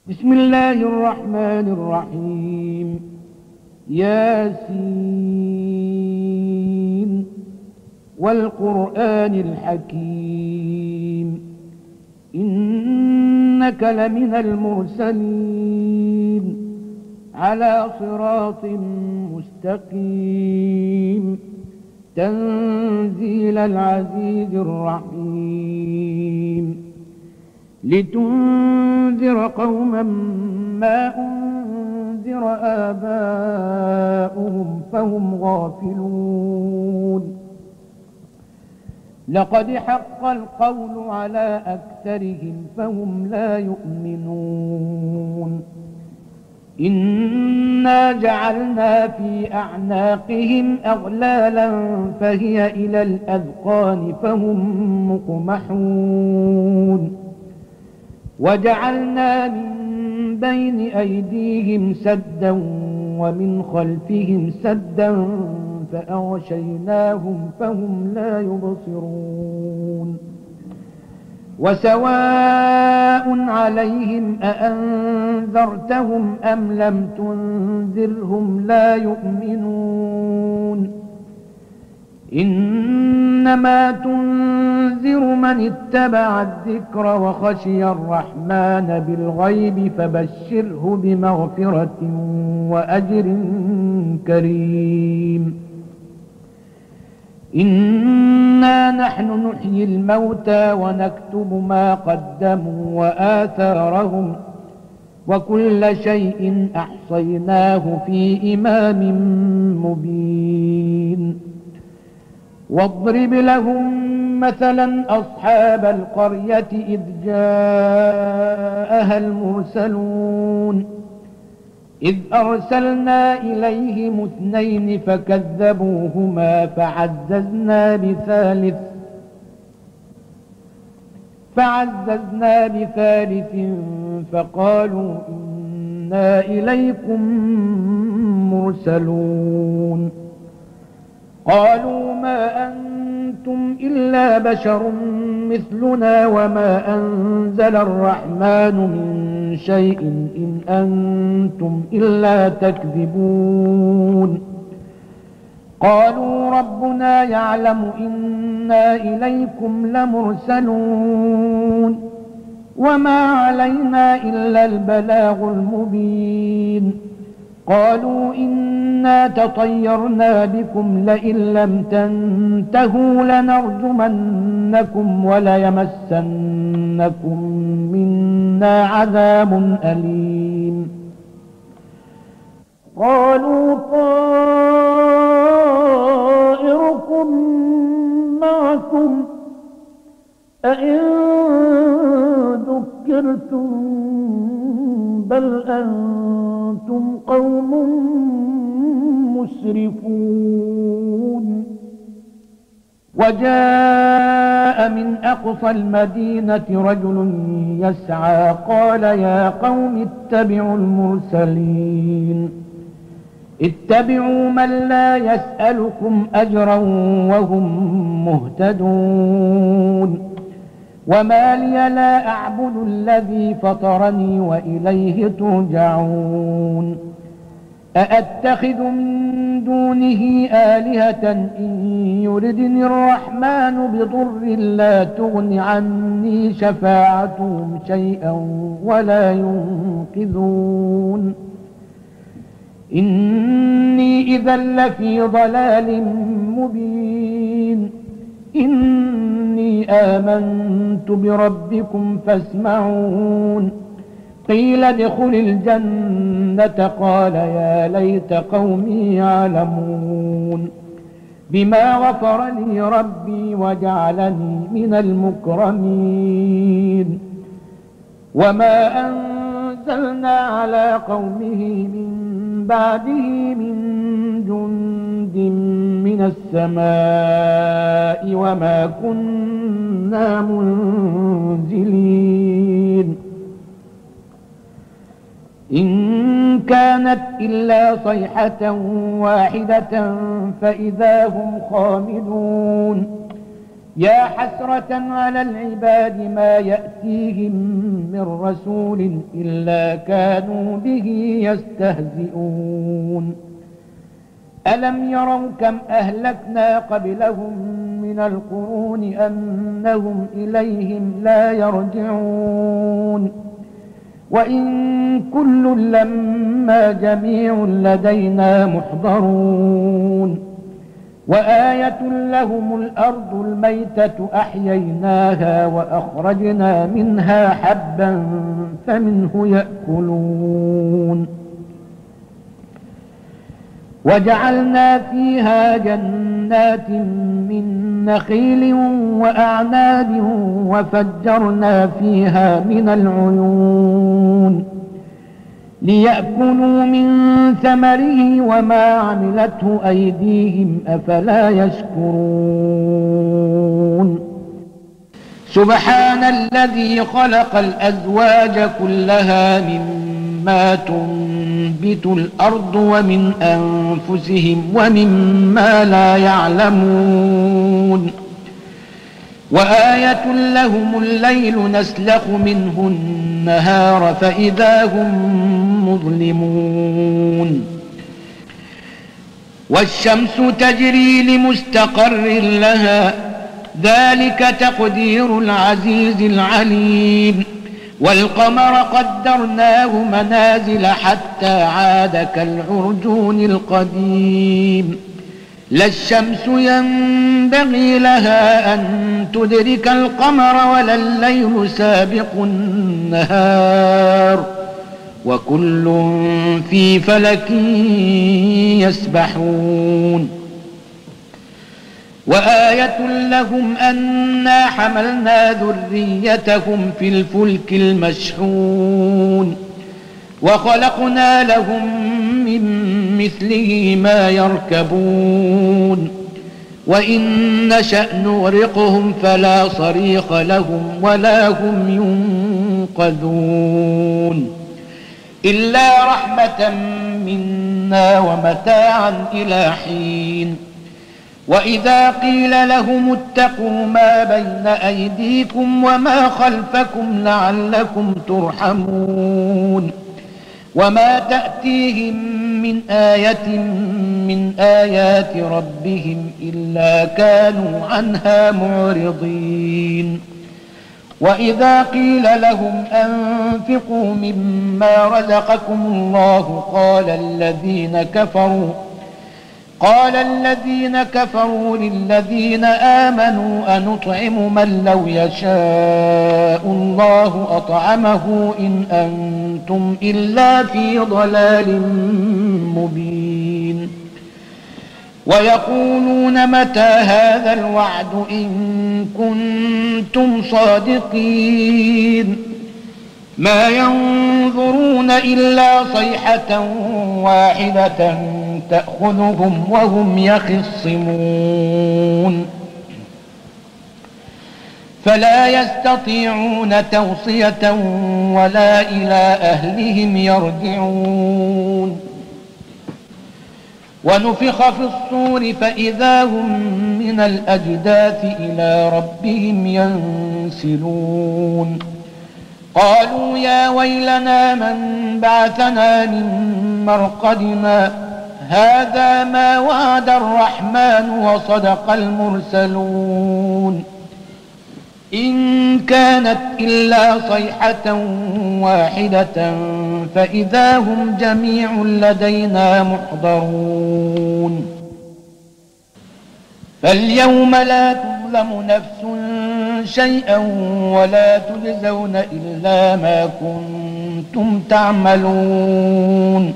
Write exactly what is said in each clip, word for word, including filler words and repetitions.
بسم الله الرحمن الرحيم. ياسين والقرآن الحكيم إنك لمن المرسلين على صراط مستقيم تنزيل العزيز الرحيم لتنذر قوما ما أنذر آباؤهم فهم غافلون لقد حق القول على أكثرهم فهم لا يؤمنون إنا جعلنا في أعناقهم أغلالا فهي إلى الأذقان فهم مقمحون وجعلنا من بين أيديهم سدا ومن خلفهم سدا فأغشيناهم فهم لا يبصرون وسواء عليهم أأنذرتهم أم لم تنذرهم لا يؤمنون إنما تنذر من اتبع الذكر وخشي الرحمن بالغيب فبشره بمغفرة وأجر كريم إنا نحن نحيي الموتى ونكتب ما قدموا وآثارهم وكل شيء أحصيناه في إمام مبين واضرب لهم مثلا أصحاب القرية إذ جاءها المرسلون إذ أرسلنا إليهم اثنين فكذبوهما فعززنا بثالث فعززنا بثالث فقالوا إنا إليكم مرسلون قالوا ما أنتم إلا بشر مثلنا وما أنزل الرحمن من شيء إن أنتم إلا تكذبون قالوا ربنا يعلم إنا إليكم لمرسلون وما علينا إلا البلاغ المبين قالوا إنا تطيرنا بكم لئن لم تنتهوا لنرجمنكم وليمسنكم منا عذاب أليم قالوا طائركم معكم أئن ذكرتم بل أنتم قوم مسرفون وجاء من أقصى المدينة رجل يسعى قال يا قوم اتبعوا المرسلين اتبعوا من لا يسألكم أجرا وهم مهتدون وما لي لا أعبد الذي فطرني وإليه ترجعون أأتخذ من دونه آلهة إن يردني الرحمن بضر لا تغن عني شفاعتهم شيئا ولا ينقذون إني إذا لفي ضلال مبين إني آمنت بربكم فاسمعون قيل ادخل الجنة قال يا ليت قومي يعلمون بما غفر لي ربي وجعلني من المكرمين وما أنزلنا على قومه من بعده من جند من السماء وما كنا منزلين إن كانت إلا صيحة واحدة فإذا هم خامدون يا حسرة على العباد ما يأتيهم من رسول إلا كانوا به يستهزئون ألم يروا كم أهلكنا قبلهم من القرون أنهم إليهم لا يرجعون وإن كل لما جميع لدينا محضرون وآية لهم الأرض الميتة أحييناها وأخرجنا منها حبا فمنه يأكلون وجعلنا فيها جنات من نخيل وأعناب وفجرنا فيها من العيون ليأكلوا من ثمره وما عملته أيديهم أفلا يشكرون سبحان الذي خلق الأزواج كلها مما تنبت الأرض ومن أنفسهم ومما لا يعلمون وآية لهم الليل نسلخ منه النهار فإذا هم مظلمون والشمس تجري لمستقر لها ذلك تقدير العزيز العليم والقمر قدرناه منازل حتى عاد كالعرجون القديم لا الشمس ينبغي لها أن تدرك القمر ولا الليل سابق النهار وكل في فلك يسبحون وآية لهم أنا حملنا ذريتهم في الفلك المشحون وخلقنا لهم من مثله ما يركبون وإن نشأ نغرقهم فلا صريخ لهم ولا هم ينقذون إلا رحمة منا ومتاعا إلى حين وإذا قيل لهم اتقوا ما بين أيديكم وما خلفكم لعلكم ترحمون وما تأتيهم من آية من آيات ربهم إلا كانوا عنها معرضين وإذا قيل لهم أنفقوا مما رزقكم الله قال الذين كفروا قال الذين كفروا للذين آمنوا أنطعم من لو يشاء الله أطعمه إن أنتم إلا في ضلال مبين ويقولون متى هذا الوعد إن كنتم صادقين ما ينظرون إلا صيحة واحدة تأخذهم وهم يخصمون فلا يستطيعون توصية ولا إلى أهلهم يرجعون ونفخ في الصور فإذا هم من الأجداث إلى ربهم ينسلون قالوا يا ويلنا من بعثنا من مرقدنا هذا ما وعد الرحمن وصدق المرسلون إن كانت إلا صيحة واحدة فإذا هم جميع لدينا محضرون فاليوم لا تظلم نفس شيئا ولا تجزون إلا ما كنتم تعملون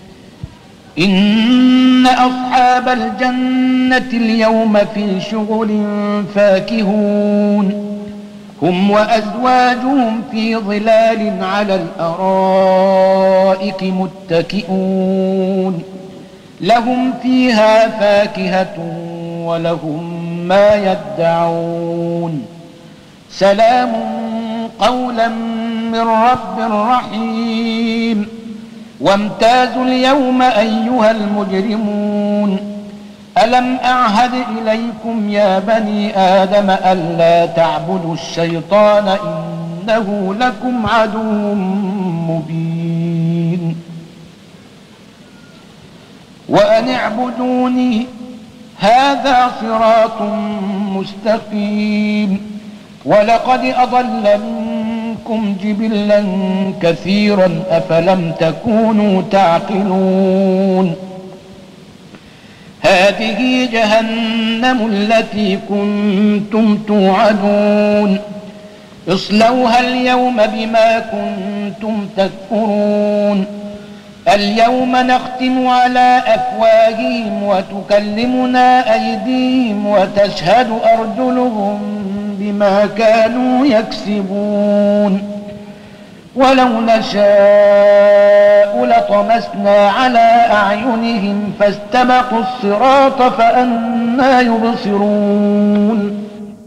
إن أصحاب الجنة اليوم في شغل فاكهون هم وأزواجهم في ظلال على الأرائك متكئون لهم فيها فاكهة ولهم ما يدعون سلام قولا من رب رحيم وامتازوا اليوم أيها المجرمون ألم أعهد إليكم يا بني آدم ألا تعبدوا الشيطان إنه لكم عدو مبين وأن اعبدوني هذا صراط مستقيم ولقد أضل منكم جبلا كثيرا أفلم تكونوا تعقلون هذه جهنم التي كنتم توعدون اصلوها اليوم بما كنتم تكفرون اليوم نختم على أفواههم وتكلمنا أيديهم وتشهد أرجلهم بما كانوا يكسبون ولو نشاء لطمسنا على أعينهم فاستبقوا الصراط فأنى يبصرون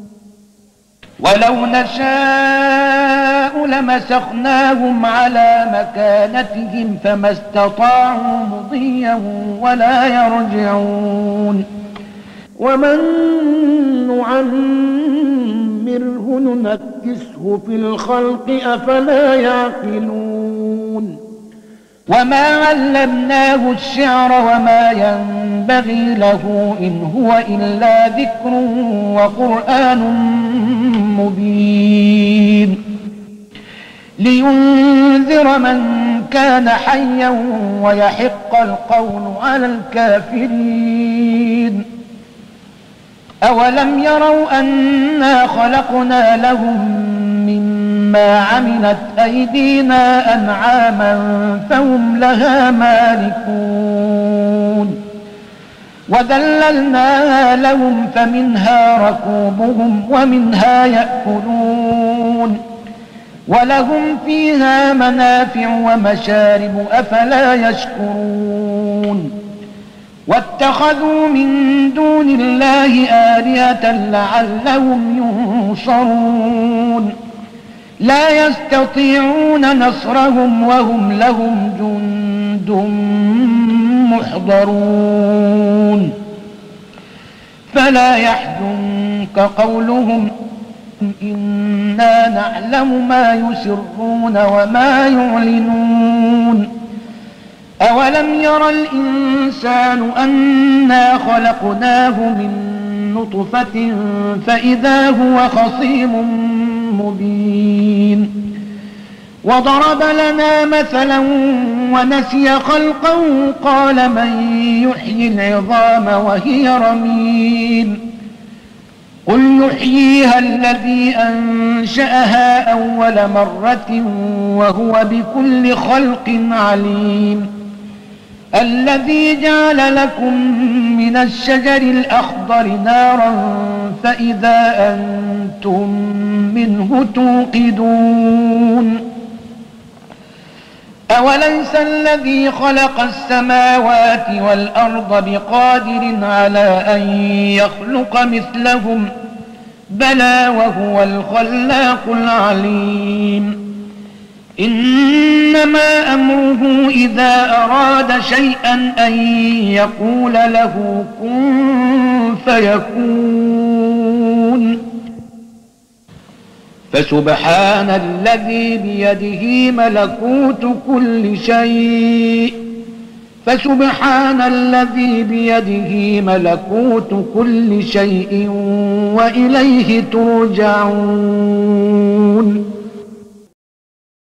ولو نشاء لمسخناهم على مكانتهم فما استطاعوا مضيا ولا يرجعون ومن نعمره ننكسه في الخلق أفلا يعقلون وما علمناه الشعر وما ينبغي له إن هو إلا ذكر وقرآن مبين لينذر من كان حيا ويحق القول على الكافرين أولم يروا أنا خلقنا لهم مما عملت أيدينا أنعاما فهم لها مالكون وذللناها لهم فمنها ركوبهم ومنها يأكلون ولهم فيها منافع ومشارب أفلا يشكرون واتخذوا من دون الله آلهة لعلهم ينصرون لا يستطيعون نصرهم وهم لهم جند محضرون فلا يحزنك قولهم إنا نعلم ما يسرون وما يعلنون أولم ير الإنسان أنا خلقناه من نطفة فإذا هو خصيم مبين وضرب لنا مثلا ونسي خلقه قال من يحيي العظام وهي رميم قل يحييها الذي أنشأها أول مرة وهو بكل خلق عليم الذي جعل لكم من الشجر الأخضر نارا فإذا أنتم منه توقدون أوليس الذي خلق السماوات والأرض بقادر على أن يخلق مثلهم بلى وهو الخلاق العليم إنما أمره إذا أراد شيئا أن يقول له كن فيكون فسبحان الذي بيده ملكوت كل شيء فسبحان الذي بيده ملكوت كل شيء وإليه ترجعون